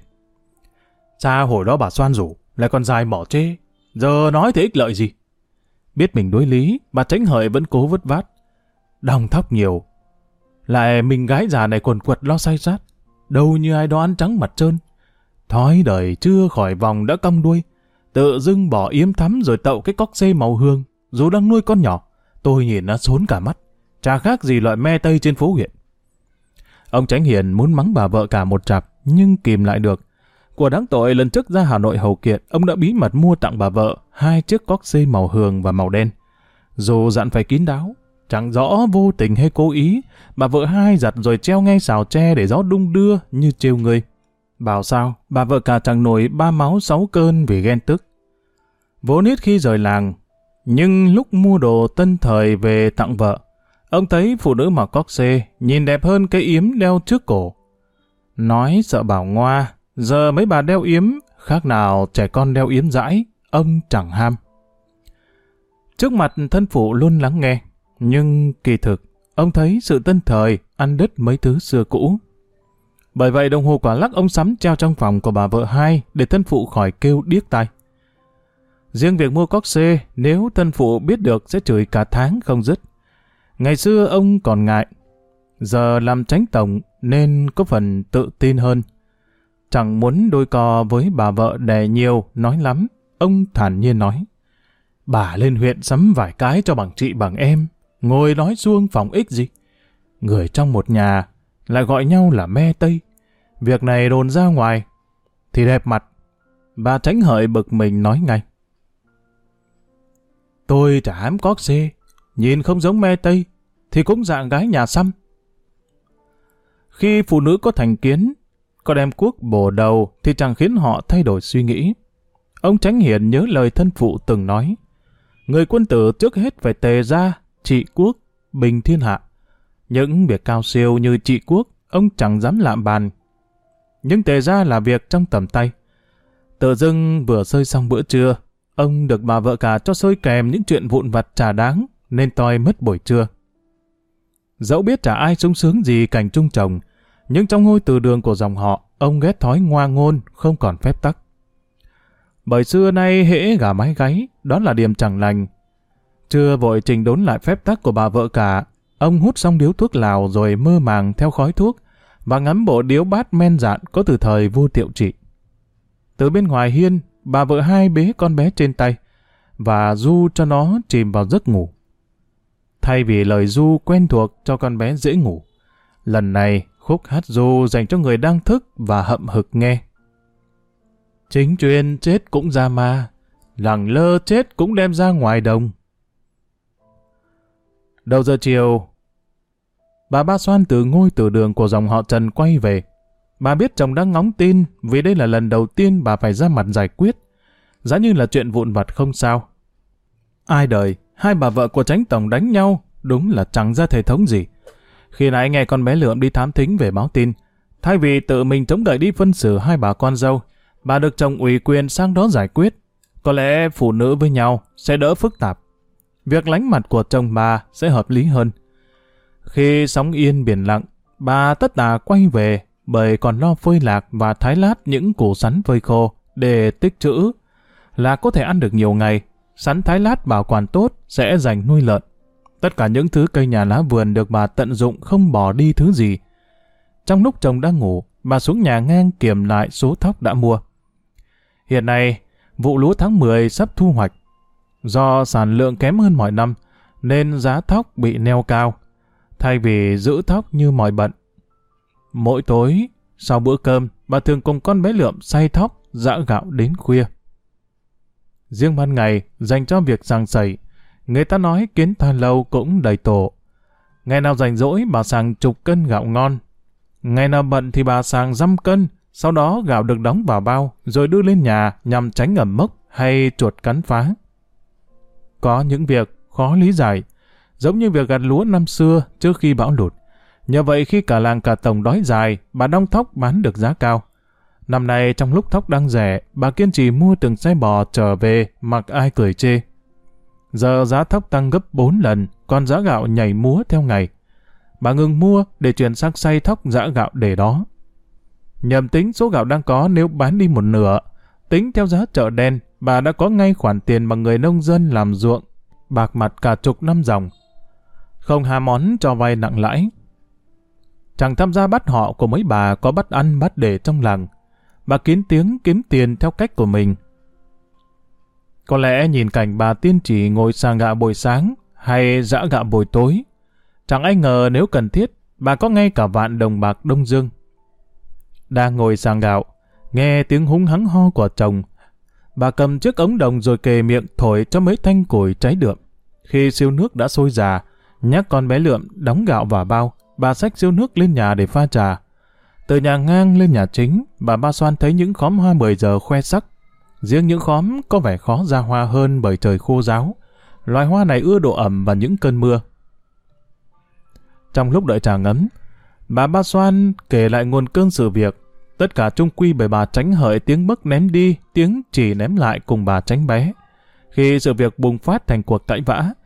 Sao hồi đó bà Soan rủ, lại còn dài mỏ chê. Giờ nói thì ích lợi gì? Biết mình đối lý, bà Chánh Hợi vẫn cố vất vát. Đong thóc nhiều. Lại mình gái già này quần quật lo say sát. Đâu như ai đó ăn trắng mặt trơn. Thói đời chưa khỏi vòng đã cong đuôi. Tự dưng bỏ yếm thắm rồi tậu cái cóc xê màu hương. Dù đang nuôi con nhỏ, tôi nhìn nó xốn cả mắt. Chả khác gì loại me tây trên phố huyện. Ông Chánh Hiền muốn mắng bà vợ cả một trạp, nhưng kìm lại được. Của đáng tội lần trước ra Hà Nội hầu kiện, ông đã bí mật mua tặng bà vợ 2 chiếc cóc xê màu hường và màu đen. Dù dặn phải kín đáo, chẳng rõ vô tình hay cố ý, bà vợ hai giặt rồi treo ngay xào tre để gió đung đưa như trêu người. Bảo sao, bà vợ cả chẳng nổi 3 máu 6 cơn vì ghen tức. Vốn ít khi rời làng, nhưng lúc mua đồ tân thời về tặng vợ, ông thấy phụ nữ mặc cóc xê nhìn đẹp hơn cái yếm đeo trước cổ. Nói sợ bảo ngoa, giờ mấy bà đeo yếm, khác nào trẻ con đeo yếm dãi, ông chẳng ham. Trước mặt thân phụ luôn lắng nghe, nhưng kỳ thực, ông thấy sự tân thời ăn đứt mấy thứ xưa cũ. Bởi vậy đồng hồ quả lắc ông sắm treo trong phòng của bà vợ hai để thân phụ khỏi kêu điếc tai. Riêng việc mua cóc xê, nếu thân phụ biết được sẽ chửi cả tháng không dứt. Ngày xưa ông còn ngại, giờ làm chánh tổng nên có phần tự tin hơn. Chẳng muốn đôi co với bà vợ đè nhiều, nói lắm, ông thản nhiên nói. Bà lên huyện sắm vài cái cho bằng chị bằng em, ngồi nói suông phòng ích gì. Người trong một nhà lại gọi nhau là me tây. Việc này đồn ra ngoài thì đẹp mặt. Bà Tránh Hợi bực mình nói ngay. Tôi chả hám cóc xê, nhìn không giống me tây thì cũng dạng gái nhà xăm. Khi phụ nữ có thành kiến, có đem cuốc bổ đầu thì chẳng khiến họ thay đổi suy nghĩ. Ông Chánh Hiền nhớ lời thân phụ từng nói. Người quân tử trước hết phải tề gia, trị quốc, bình thiên hạ. Những việc cao siêu như trị quốc, ông chẳng dám lạm bàn. Nhưng tề gia là việc trong tầm tay. Tự dưng vừa xơi xong bữa trưa, ông được bà vợ cả cho xơi kèm những chuyện vụn vặt chả đáng, nên toi mất buổi trưa. Dẫu biết chả ai sung sướng gì cảnh chung chồng, nhưng trong ngôi từ đường của dòng họ, ông ghét thói ngoa ngôn, không còn phép tắc. Bởi xưa nay hễ gà mái gáy, đó là điểm chẳng lành. Chưa vội trình đốn lại phép tắc của bà vợ cả, ông hút xong điếu thuốc lào rồi mơ màng theo khói thuốc, và ngắm bộ điếu bát men dạn có từ thời vua Tiệu Trị. Từ bên ngoài hiên, bà vợ hai bế con bé trên tay, và ru cho nó chìm vào giấc ngủ. Thay vì lời ru quen thuộc cho con bé dễ ngủ, lần này khúc hát ru dành cho người đang thức và hậm hực nghe. Chính chuyên chết cũng ra ma, lẳng lơ chết cũng đem ra ngoài đồng. Đầu giờ chiều, bà Ba Xoan từ ngôi từ đường của dòng họ Trần quay về. Bà biết chồng đang ngóng tin vì đây là lần đầu tiên bà phải ra mặt giải quyết. Giá như là chuyện vụn vặt không sao. Ai đời, hai bà vợ của Chánh tổng đánh nhau, đúng là chẳng ra thể thống gì. Khi nãy nghe con bé Lượm đi thám thính về báo tin, thay vì tự mình chống đợi đi phân xử hai bà con dâu, bà được chồng ủy quyền sang đó giải quyết. Có lẽ phụ nữ với nhau sẽ đỡ phức tạp. Việc lánh mặt của chồng bà sẽ hợp lý hơn. Khi sóng yên biển lặng, bà tất tả quay về bởi còn lo phơi lạc và thái lát những củ sắn phơi khô để tích trữ. Là có thể ăn được nhiều ngày, sắn thái lát bảo quản tốt sẽ dành nuôi lợn. Tất cả những thứ cây nhà lá vườn được bà tận dụng không bỏ đi thứ gì. Trong lúc chồng đang ngủ, bà xuống nhà ngang kiểm lại số thóc đã mua. Hiện nay, vụ lúa tháng 10 sắp thu hoạch. Do sản lượng kém hơn mọi năm, nên giá thóc bị neo cao, thay vì giữ thóc như mọi bận. Mỗi tối, sau bữa cơm, bà thường cùng con bé Lượm xay thóc, giã gạo đến khuya. Riêng ban ngày, dành cho việc sàng sẩy, người ta nói kiến tha lâu cũng đầy tổ. Ngày nào rảnh rỗi, bà sàng chục cân gạo ngon. Ngày nào bận thì bà sàng 5 cân, sau đó gạo được đóng vào bao, rồi đưa lên nhà nhằm tránh ẩm mốc hay chuột cắn phá. Có những việc khó lý giải, giống như việc gặt lúa năm xưa trước khi bão lụt. Nhờ vậy khi cả làng cả tổng đói dài, bà đong thóc bán được giá cao. Năm nay trong lúc thóc đang rẻ, bà kiên trì mua từng xe bò trở về mặc ai cười chê. Giờ giá thóc tăng gấp 4 lần, còn giá gạo nhảy múa theo ngày. Bà ngừng mua để chuyển sang xay thóc giã gạo để đó. Nhầm tính số gạo đang có nếu bán đi một nửa, tính theo giá chợ đen, bà đã có ngay khoản tiền mà người nông dân làm ruộng, bạc mặt cả chục năm dòng. Không ham món cho vay nặng lãi. Chẳng tham gia bắt họ của mấy bà có bắt ăn bắt để trong làng. Bà kín tiếng kiếm tiền theo cách của mình. Có lẽ nhìn cảnh bà tiên chỉ ngồi sàng gạo buổi sáng hay giã gạo buổi tối, chẳng ai ngờ nếu cần thiết, bà có ngay cả vạn đồng bạc Đông Dương. Đang ngồi sàng gạo, nghe tiếng húng hắng ho của chồng, bà cầm chiếc ống đồng rồi kề miệng thổi cho mấy thanh củi cháy đượm. Khi siêu nước đã sôi già, nhắc con bé Lượm đóng gạo vào bao, bà xách siêu nước lên nhà để pha trà. Từ nhà ngang lên nhà chính, bà Ba Xoan thấy những khóm hoa 10 giờ khoe sắc. Riêng những khóm có vẻ khó ra hoa hơn bởi trời khô ráo. Loài hoa này ưa độ ẩm và những cơn mưa. Trong lúc đợi trà ngấm, bà Ba Xoan kể lại nguồn cơn sự việc. Tất cả chung quy bởi bà Tránh Hợi tiếng bấc ném đi, tiếng chỉ ném lại cùng bà Tránh bé. Khi sự việc bùng phát thành cuộc cãi vã,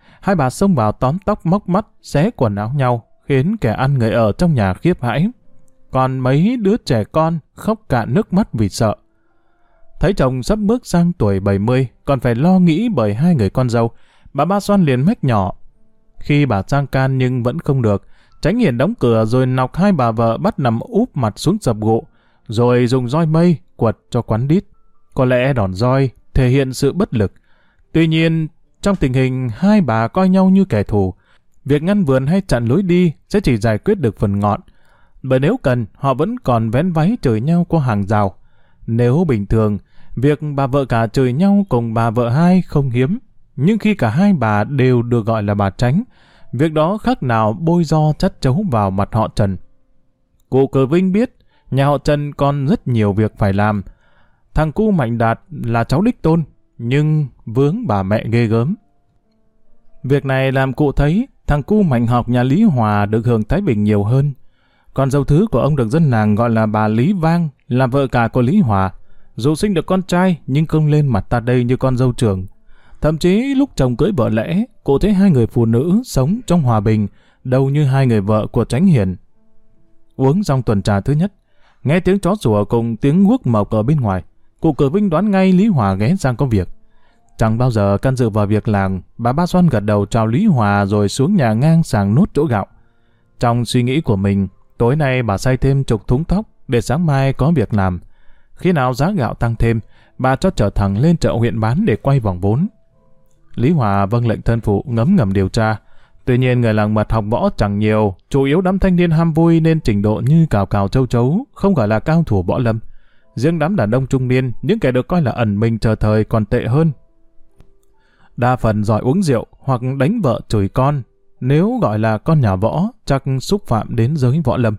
Hai bà xông vào tóm tóc móc mắt, xé quần áo nhau, khiến kẻ ăn người ở trong nhà khiếp hãi. Còn mấy đứa trẻ con khóc cạn nước mắt vì sợ. Thấy chồng sắp bước sang tuổi 70, còn phải lo nghĩ bởi hai người con dâu, bà Ba Xoan liền mách nhỏ. Khi bà sang can nhưng vẫn không được, Chánh Hiền đóng cửa rồi nọc hai bà vợ bắt nằm úp mặt xuống sập gỗ, rồi dùng roi mây quật cho quắn đít. Có lẽ đòn roi thể hiện sự bất lực. Tuy nhiên, trong tình hình hai bà coi nhau như kẻ thù, việc ngăn vườn hay chặn lối đi sẽ chỉ giải quyết được phần ngọn. Bởi nếu cần, họ vẫn còn vén váy chửi nhau qua hàng rào. Nếu bình thường, việc bà vợ cả chửi nhau cùng bà vợ hai không hiếm. Nhưng khi cả hai bà đều được gọi là bà Tránh, việc đó khác nào bôi ro chắt chấu vào mặt họ Trần. Cụ Cờ Vinh biết, nhà họ Trần còn rất nhiều việc phải làm. Thằng cu Mạnh Đạt là cháu đích tôn, nhưng vướng bà mẹ ghê gớm. Việc này làm cụ thấy thằng cu Mạnh học nhà Lý Hòa được hưởng thái bình nhiều hơn. Con dâu thứ của ông được dân làng gọi là bà Lý Vang, là vợ cả của Lý Hòa. Dù sinh được con trai nhưng không lên mặt ta đây như con dâu trưởng. Thậm chí lúc chồng cưới vợ lẽ, cụ thấy hai người phụ nữ sống trong hòa bình, đâu như hai người vợ của Chánh Hiền. Uống xong tuần trà thứ nhất, nghe tiếng chó sủa cùng tiếng guốc mộc ở bên ngoài, cụ Cờ Vinh đoán ngay Lý Hòa ghé sang có việc. Chẳng bao giờ can dự vào việc làng, bà Ba Xoan gật đầu chào Lý Hòa rồi xuống nhà ngang sàng nốt chỗ gạo. Trong suy nghĩ của mình, tối nay bà xay thêm chục thúng thóc để sáng mai có việc làm. Khi nào giá gạo tăng thêm, bà cho chở thẳng lên chợ huyện bán để quay vòng vốn. Lý Hòa vâng lệnh thân phụ ngấm ngầm điều tra. Tuy nhiên người làng mật học võ chẳng nhiều, chủ yếu đám thanh niên ham vui nên trình độ như cào cào châu chấu, không gọi là cao thủ võ lâm. Riêng đám đàn ông trung niên, những kẻ được coi là ẩn mình chờ thời còn tệ hơn. Đa phần giỏi uống rượu hoặc đánh vợ chửi con, nếu gọi là con nhà võ chắc xúc phạm đến giới võ lâm.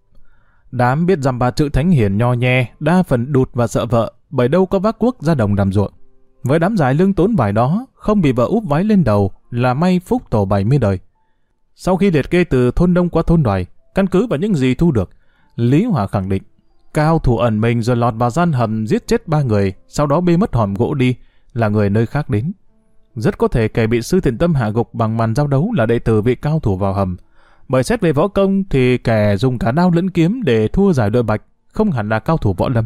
Đám biết dăm ba chữ Thánh Hiền nho nhe, đa phần đụt và sợ vợ, bởi đâu có vác cuốc ra đồng làm ruộng. Với đám giải lương tốn vải đó, không bị vợ úp váy lên đầu là may phúc tổ 70 đời. Sau khi liệt kê từ thôn Đông qua thôn Đoài, căn cứ vào những gì thu được, Lý Hòa khẳng định cao thủ ẩn mình rồi lọt vào gian hầm giết chết 3 người, sau đó bê mất hòm gỗ đi, là người nơi khác đến. Rất có thể kẻ bị Sư Thiện Tâm hạ gục bằng màn giao đấu là đệ tử vị cao thủ vào hầm. Bởi xét về võ công thì kẻ dùng cả đao lẫn kiếm để thua giải đội bạch không hẳn là cao thủ võ lâm.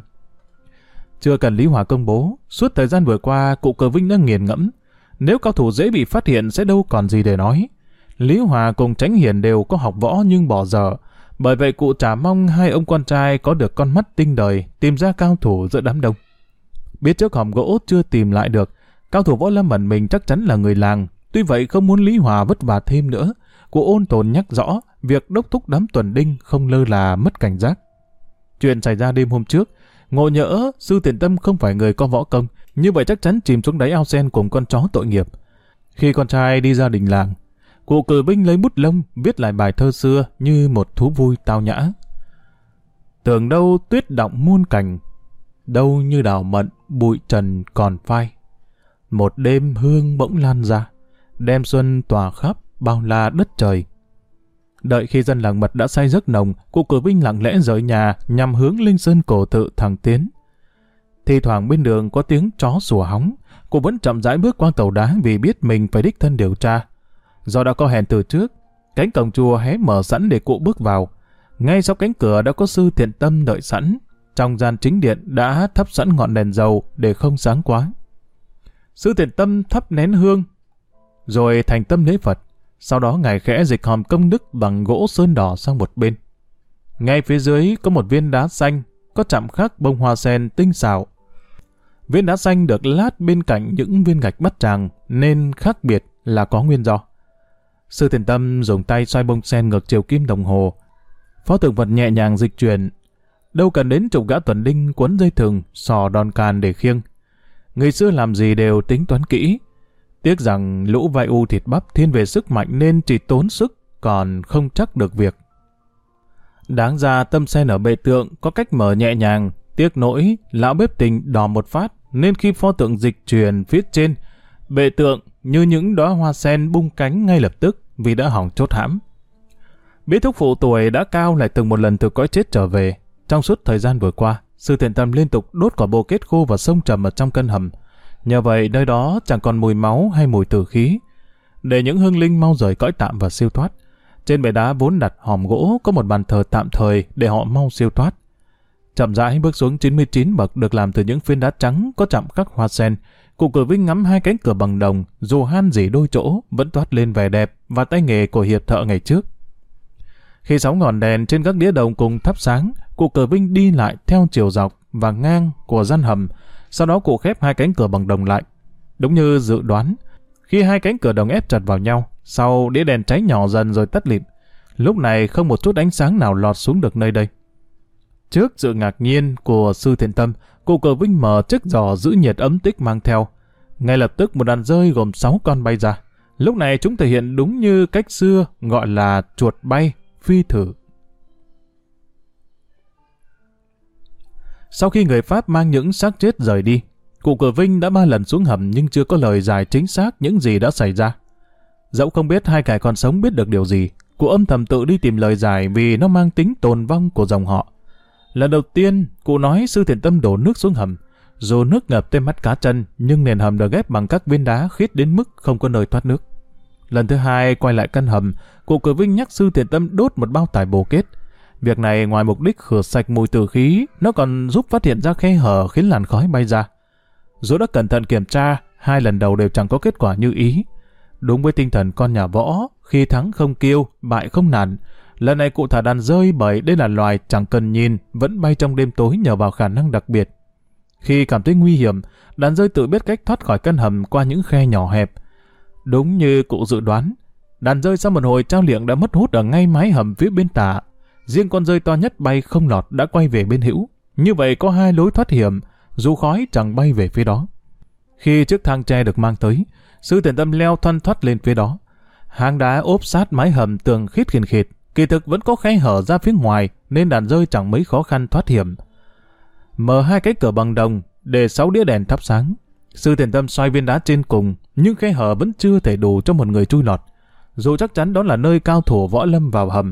Chưa cần Lý Hòa công bố, suốt thời gian vừa qua cụ Cờ Vinh đã nghiền ngẫm. Nếu cao thủ dễ bị phát hiện sẽ đâu còn gì để nói. Lý Hòa cùng Chánh Hiền đều có học võ nhưng bỏ dở. Bởi vậy cụ chả mong hai ông con trai có được con mắt tinh đời tìm ra cao thủ giữa đám đông. Biết trước hòm gỗ chưa tìm lại được, cao thủ võ lâm ẩn mình chắc chắn là người làng. Tuy vậy không muốn Lý Hòa vất vả thêm nữa, cụ ôn tồn nhắc rõ việc đốc thúc đám tuần đinh không lơ là mất cảnh giác. Chuyện xảy ra đêm hôm trước, ngộ nhỡ Sư Thiện Tâm không phải người có võ công, như vậy chắc chắn chìm xuống đáy ao sen cùng con chó tội nghiệp. Khi con trai đi ra đình làng, cụ Cờ Vinh lấy bút lông viết lại bài thơ xưa như một thú vui tao nhã. Tưởng đâu tuyết động muôn cành, đâu như đào mận bụi trần còn phai. Một đêm hương bỗng lan ra, đem xuân tỏa khắp bao la đất trời. Đợi khi dân làng mật đã say giấc nồng, cụ Cờ Vinh lặng lẽ rời nhà nhằm hướng linh sơn cổ tự thẳng tiến. Thì thoảng bên đường có tiếng chó sủa hóng, cụ vẫn chậm rãi bước qua tàu đá vì biết mình phải đích thân điều tra. Do đã có hẹn từ trước, cánh cổng chùa hé mở sẵn để cụ bước vào. Ngay sau cánh cửa đã có Sư Thiện Tâm đợi sẵn. Trong gian chính điện đã thắp sẵn ngọn đèn dầu để không sáng quá. Sư Thiện Tâm thắp nén hương, rồi thành tâm lễ Phật. Sau đó ngài khẽ dịch hòm công đức bằng gỗ sơn đỏ sang một bên. Ngay phía dưới có một viên đá xanh, có chạm khắc bông hoa sen tinh xảo. Viên đá xanh được lát bên cạnh những viên gạch bát tràng nên khác biệt là có nguyên do. Sư Thiện Tâm dùng tay xoay bông sen ngược chiều kim đồng hồ. Phó tượng Phật nhẹ nhàng dịch chuyển. Đâu cần đến chục gã tuần đinh quấn dây thừng, sò đòn càn để khiêng. Người xưa làm gì đều tính toán kỹ. Tiếc rằng lũ vai u thịt bắp thiên về sức mạnh nên chỉ tốn sức, còn không chắc được việc. Đáng ra tâm sen ở bệ tượng có cách mở nhẹ nhàng. Tiếc nỗi lão bếp tình đò một phát nên khi pho tượng dịch chuyển phía trên, bệ tượng như những đóa hoa sen bung cánh ngay lập tức vì đã hỏng chốt hãm. Biết thúc phụ tuổi đã cao lại từng một lần từ cõi chết trở về. Trong suốt thời gian vừa qua, Sư Thiện Tâm liên tục đốt quả bồ kết khô và xông trầm ở trong căn hầm. Nhờ vậy nơi đó chẳng còn mùi máu hay mùi tử khí. để những hương linh mau rời cõi tạm và siêu thoát. Trên bệ đá vốn đặt hòm gỗ có một bàn thờ tạm thời để họ mau siêu thoát. Chậm rãi bước xuống 99 bậc được làm từ những phiến đá trắng có chạm khắc hoa sen. Cụ Cử Vinh ngắm hai cánh cửa bằng đồng, dù han dỉ đôi chỗ, vẫn toát lên vẻ đẹp và tay nghề của hiệp thợ ngày trước. Khi 6 ngọn đèn trên các đĩa đồng cùng thắp sáng, cụ Cử Vinh đi lại theo chiều dọc và ngang của gian hầm. Sau đó cụ khép hai cánh cửa bằng đồng lại. Đúng như dự đoán, khi hai cánh cửa đồng ép chặt vào nhau, sau đĩa đèn cháy nhỏ dần rồi tắt lịm. Lúc này không một chút ánh sáng nào lọt xuống được nơi đây. Trước sự ngạc nhiên của sư thiện tâm, cụ Cử Vinh mở chiếc giò giữ nhiệt ấm tích mang theo. Ngay lập tức một đàn dơi gồm 6 con bay ra. Lúc này chúng thể hiện đúng như cách xưa gọi là chuột bay, phi thử. Sau khi người Pháp mang những xác chết rời đi, cụ Cử Vinh đã 3 lần xuống hầm nhưng chưa có lời giải chính xác những gì đã xảy ra. Dẫu không biết hai kẻ còn sống biết được điều gì, cụ âm thầm tự đi tìm lời giải vì nó mang tính tồn vong của dòng họ. Lần đầu tiên, cụ nói sư thiện tâm đổ nước xuống hầm. Dù nước ngập tới mắt cá chân, nhưng nền hầm được ghép bằng các viên đá khít đến mức không có nơi thoát nước. Lần thứ hai quay lại căn hầm, cụ Cử Vinh nhắc sư thiện tâm đốt một bao tải bồ kết. Việc này ngoài mục đích khử sạch mùi tử khí, nó còn giúp phát hiện ra khe hở khiến làn khói bay ra. Dù đã cẩn thận kiểm tra, 2 lần đầu đều chẳng có kết quả như ý. Đúng với tinh thần con nhà võ, khi thắng không kêu, bại không nản. Lần này cụ thả đàn dơi bởi đây là loài chẳng cần nhìn, vẫn bay trong đêm tối nhờ vào khả năng đặc biệt. Khi cảm thấy nguy hiểm, đàn dơi tự biết cách thoát khỏi căn hầm qua những khe nhỏ hẹp. Đúng như cụ dự đoán, đàn dơi sau một hồi trao liệng đã mất hút ở ngay mái hầm phía bên tả. Riêng con dơi to nhất bay không lọt đã quay về bên hữu. Như vậy có 2 lối thoát hiểm, dù khói chẳng bay về phía đó. Khi chiếc thang tre được mang tới, sư thiện tâm leo thoăn thoắt lên phía đó. Hang đá ốp sát mái hầm tường khít khìn khịt, kỳ thực vẫn có khe hở ra phía ngoài nên đàn dơi chẳng mấy khó khăn thoát hiểm. Mở 2 cái cửa bằng đồng để 6 đĩa đèn thắp sáng. Sư thiện tâm xoay viên đá trên cùng, nhưng khe hở vẫn chưa thể đủ cho một người chui lọt. Dù chắc chắn đó là nơi cao thủ võ lâm vào hầm.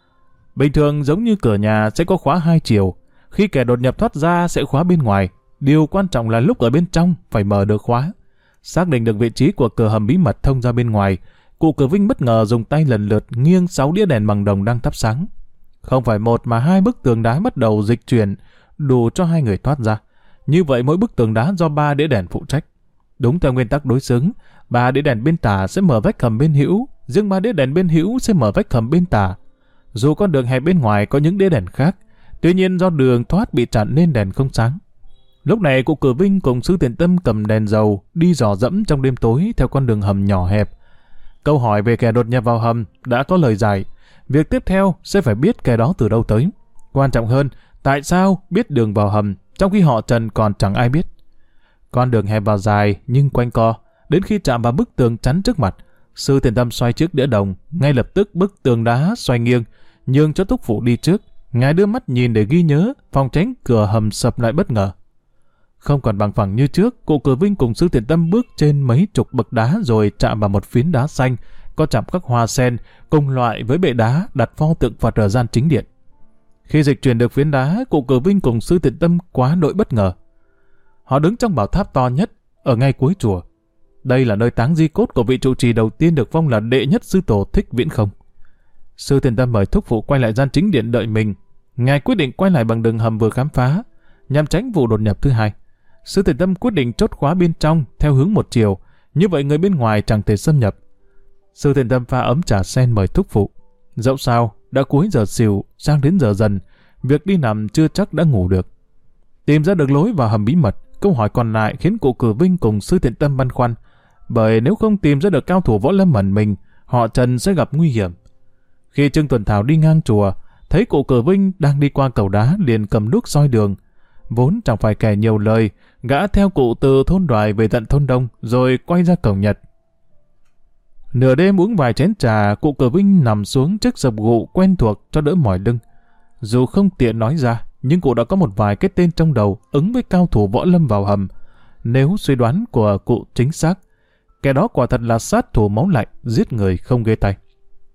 Bình thường giống như cửa nhà sẽ có khóa 2 chiều, khi kẻ đột nhập thoát ra sẽ khóa bên ngoài. Điều quan trọng là lúc ở bên trong phải mở được khóa. Xác định được vị trí của cửa hầm bí mật thông ra bên ngoài, cụ Cử Vinh bất ngờ dùng tay lần lượt nghiêng 6 đĩa đèn bằng đồng đang thắp sáng. Không phải một mà 2 bức tường đá bắt đầu dịch chuyển, đủ cho 2 người thoát ra. Như vậy mỗi bức tường đá do 3 đĩa đèn phụ trách. Đúng theo nguyên tắc đối xứng, 3 đĩa đèn bên tả sẽ mở vách hầm bên hữu, riêng 3 đĩa đèn bên hữu sẽ mở vách hầm bên tả. Dù con đường hẹp bên ngoài có những đĩa đèn khác, tuy nhiên do đường thoát bị chặn nên đèn không sáng. Lúc này cụ Cử Vinh cùng sư thiện tâm cầm đèn dầu đi dò dẫm trong đêm tối theo con đường hầm nhỏ hẹp. Câu hỏi về kẻ đột nhập vào hầm đã có lời giải. Việc tiếp theo sẽ phải biết kẻ đó từ đâu tới. Quan trọng hơn, tại sao biết đường vào hầm trong khi họ Trần còn chẳng ai biết. Con đường hẹp và dài nhưng quanh co, đến khi chạm vào bức tường chắn trước mặt, sư thiện tâm xoay chiếc đĩa đồng, ngay lập tức bức tường đá xoay nghiêng, nhường cho thúc phụ đi trước. Ngài đưa mắt nhìn để ghi nhớ, phòng tránh cửa hầm sập lại bất ngờ. Không còn bằng phẳng như trước, cụ Cử Vinh cùng sư thiện tâm bước trên mấy chục bậc đá rồi chạm vào một phiến đá xanh, có chạm các hoa sen, cùng loại với bệ đá đặt pho tượng Phật ở gian chính điện. Khi dịch chuyển được phiến đá, cụ Cử Vinh cùng sư thiện tâm quá đỗi bất ngờ. Họ đứng trong bảo tháp to nhất, ở ngay cuối chùa. Đây là nơi táng di cốt của vị trụ trì đầu tiên được phong là đệ nhất sư tổ Thích Viễn Không. Sư thiện tâm mời thúc phụ quay lại gian chính điện đợi mình. Ngài quyết định quay lại bằng đường hầm vừa khám phá, nhằm tránh vụ đột nhập thứ hai. Sư thiện tâm quyết định chốt khóa bên trong theo hướng một chiều, như vậy người bên ngoài chẳng thể xâm nhập. Sư thiện tâm pha ấm trà sen mời thúc phụ. Dẫu sao, đã cuối giờ xỉu, sang đến giờ dần, việc đi nằm chưa chắc đã ngủ được. Tìm ra được lối vào hầm bí mật, câu hỏi còn lại khiến cụ Cử Vinh cùng sư thiện tâm băn khoăn, bởi nếu không tìm ra được cao thủ võ lâm ẩn mình, họ Trần sẽ gặp nguy hiểm. Khi Trương Tuần Thảo đi ngang chùa, thấy cụ Cử Vinh đang đi qua cầu đá liền cầm đuốc soi đường. Vốn chẳng phải kẻ nhiều lời, gã theo cụ từ thôn Đoài về tận thôn Đông, rồi quay ra cầu Nhật. Nửa đêm uống vài chén trà, cụ Cử Vinh nằm xuống chiếc sập gụ quen thuộc cho đỡ mỏi lưng. Dù không tiện nói ra, nhưng cụ đã có một vài cái tên trong đầu ứng với cao thủ võ lâm vào hầm. Nếu suy đoán của cụ chính xác, kẻ đó quả thật là sát thủ máu lạnh, giết người không ghê tay.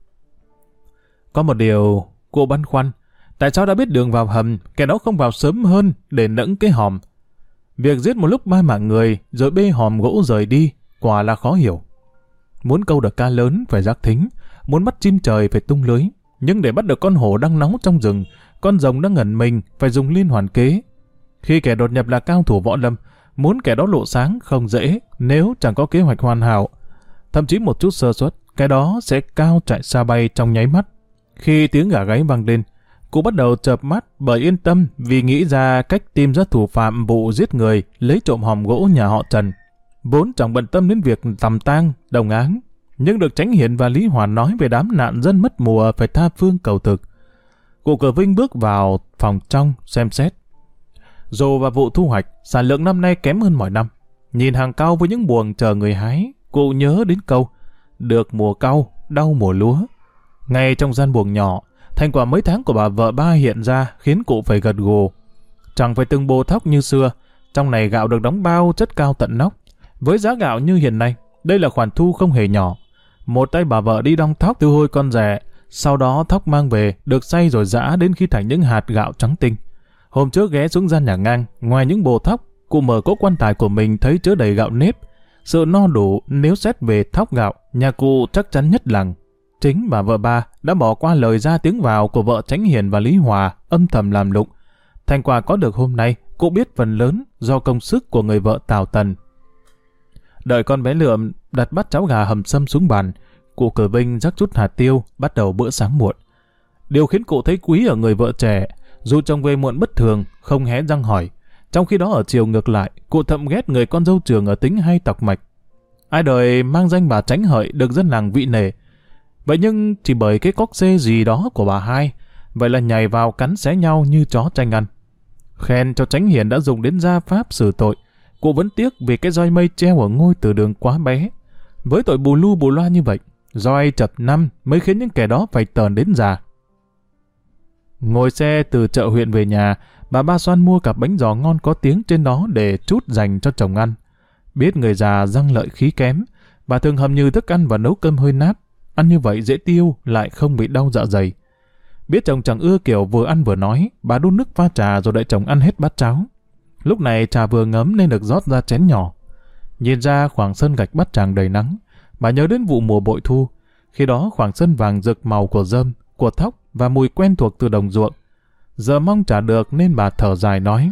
Có một điều cụ băn khoăn, tại sao đã biết đường vào hầm, kẻ đó không vào sớm hơn để nẫng cái hòm. Việc giết một lúc 3 mạng người rồi bê hòm gỗ rời đi, quả là khó hiểu. Muốn câu được cá lớn phải giác thính, muốn bắt chim trời phải tung lưới. Nhưng để bắt được con hổ đang náu trong rừng, con rồng đang ngẩn mình phải dùng liên hoàn kế. Khi kẻ đột nhập là cao thủ võ lâm, muốn kẻ đó lộ sáng không dễ nếu chẳng có kế hoạch hoàn hảo. Thậm chí một chút sơ suất, cái đó sẽ cao chạy xa bay trong nháy mắt. Khi tiếng gà gáy vang lên, cụ bắt đầu chợp mắt bởi yên tâm vì nghĩ ra cách tìm ra thủ phạm vụ giết người lấy trộm hòm gỗ nhà họ Trần. Vốn chẳng bận tâm đến việc tằm tang, đồng áng, nhưng được Chánh Hiền và Lý Hoàn nói về đám nạn dân mất mùa phải tha phương cầu thực. Cụ Cờ Vinh bước vào phòng trong xem xét. Dù vào vụ thu hoạch, sản lượng năm nay kém hơn mọi năm. Nhìn hàng cau với những buồng chờ người hái, cụ nhớ đến câu được mùa cau, đau mùa lúa. Ngay trong gian buồng nhỏ, thành quả mấy tháng của bà vợ ba hiện ra khiến cụ phải gật gù. Chẳng phải từng bồ thóc như xưa, trong này gạo được đóng bao chất cao tận nóc. Với giá gạo như hiện nay, đây là khoản thu không hề nhỏ. Một tay bà vợ đi đong thóc từ hôi con rẻ, sau đó thóc mang về được xay rồi giã đến khi thành những hạt gạo trắng tinh. Hôm trước ghé xuống gian nhà ngang, ngoài những bồ thóc, cụ mở cỗ quan tài của mình thấy chứa đầy gạo nếp. Sự no đủ nếu xét về thóc gạo, nhà cụ chắc chắn nhất làng. Chính bà vợ ba đã bỏ qua lời ra tiếng vào của vợ Chánh Hiền và Lý Hòa âm thầm làm lụng. Thành quả có được hôm nay, cụ biết phần lớn do công sức của người vợ Tào Tần. Đợi con bé Lượm đặt bát cháo gà hầm sâm xuống bàn, cụ Cờ Vinh rắc chút hạt tiêu bắt đầu bữa sáng muộn. Điều khiến cụ thấy quý ở người vợ trẻ, dù chồng về muộn bất thường, không hé răng hỏi. Trong khi đó ở chiều ngược lại, cụ thậm ghét người con dâu Trường ở tính hay tọc mạch. Ai đời mang danh bà Tránh Hợi được dân làng vị nể. Vậy nhưng chỉ bởi cái cóc xê gì đó của bà hai, vậy là nhảy vào cắn xé nhau như chó tranh ăn. Khen cho Chánh Hiền đã dùng đến gia pháp xử tội, cụ vẫn tiếc vì cái roi mây treo ở ngôi từ đường quá bé. Với tội bù lu bù loa như vậy, roi chập năm mới khiến những kẻ đó phải tờn đến già. Ngồi xe từ chợ huyện về nhà, bà ba Xoan mua cặp bánh giò ngon có tiếng trên đó để trút dành cho chồng ăn. Biết người già răng lợi khí kém, bà thường hầm như thức ăn và nấu cơm hơi nát. Ăn như vậy dễ tiêu, lại không bị đau dạ dày. Biết chồng chẳng ưa kiểu vừa ăn vừa nói, bà đun nước pha trà rồi đợi chồng ăn hết bát cháo. Lúc này trà vừa ngấm nên được rót ra chén nhỏ. Nhìn ra khoảng sân gạch bát tràng đầy nắng, bà nhớ đến vụ mùa bội thu. Khi đó khoảng sân vàng rực màu của rơm, của thóc và mùi quen thuộc từ đồng ruộng. Giờ mong trả được nên bà thở dài nói: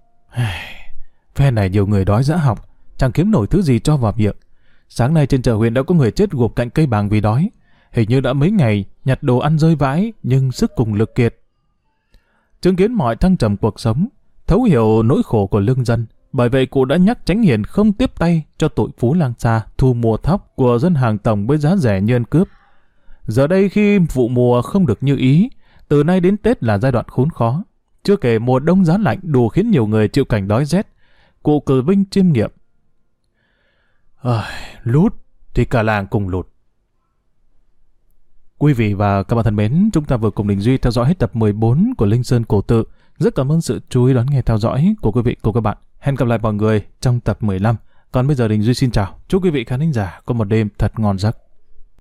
Phe này nhiều người đói dã học, chẳng kiếm nổi thứ gì cho vào miệng. Sáng nay trên chợ huyện đã có người chết gục cạnh cây bàng vì đói. Hình như đã mấy ngày nhặt đồ ăn rơi vãi, nhưng sức cùng lực kiệt. Chứng kiến mọi thăng trầm cuộc sống, thấu hiểu nỗi khổ của lương dân, bởi vậy cụ đã nhắc Chánh Hiền không tiếp tay cho tội phú lang xa thu mua thóc của dân hàng tổng với giá rẻ như ăn cướp. Giờ đây khi vụ mùa không được như ý, từ nay đến Tết là giai đoạn khốn khó. Chưa kể mùa đông giá lạnh đủ khiến nhiều người chịu cảnh đói rét. Cụ Cờ Vinh chiêm nghiệm: lút thì cả làng cùng lụt. Quý vị và các bạn thân mến, chúng ta vừa cùng Đình Duy theo dõi hết tập 14 của Linh Sơn Cổ Tự. Rất cảm ơn sự chú ý đón nghe theo dõi của quý vị và các bạn. Hẹn gặp lại mọi người trong tập 15. Còn bây giờ Đình Duy xin chào. Chúc quý vị khán thính giả có một đêm thật ngon giấc.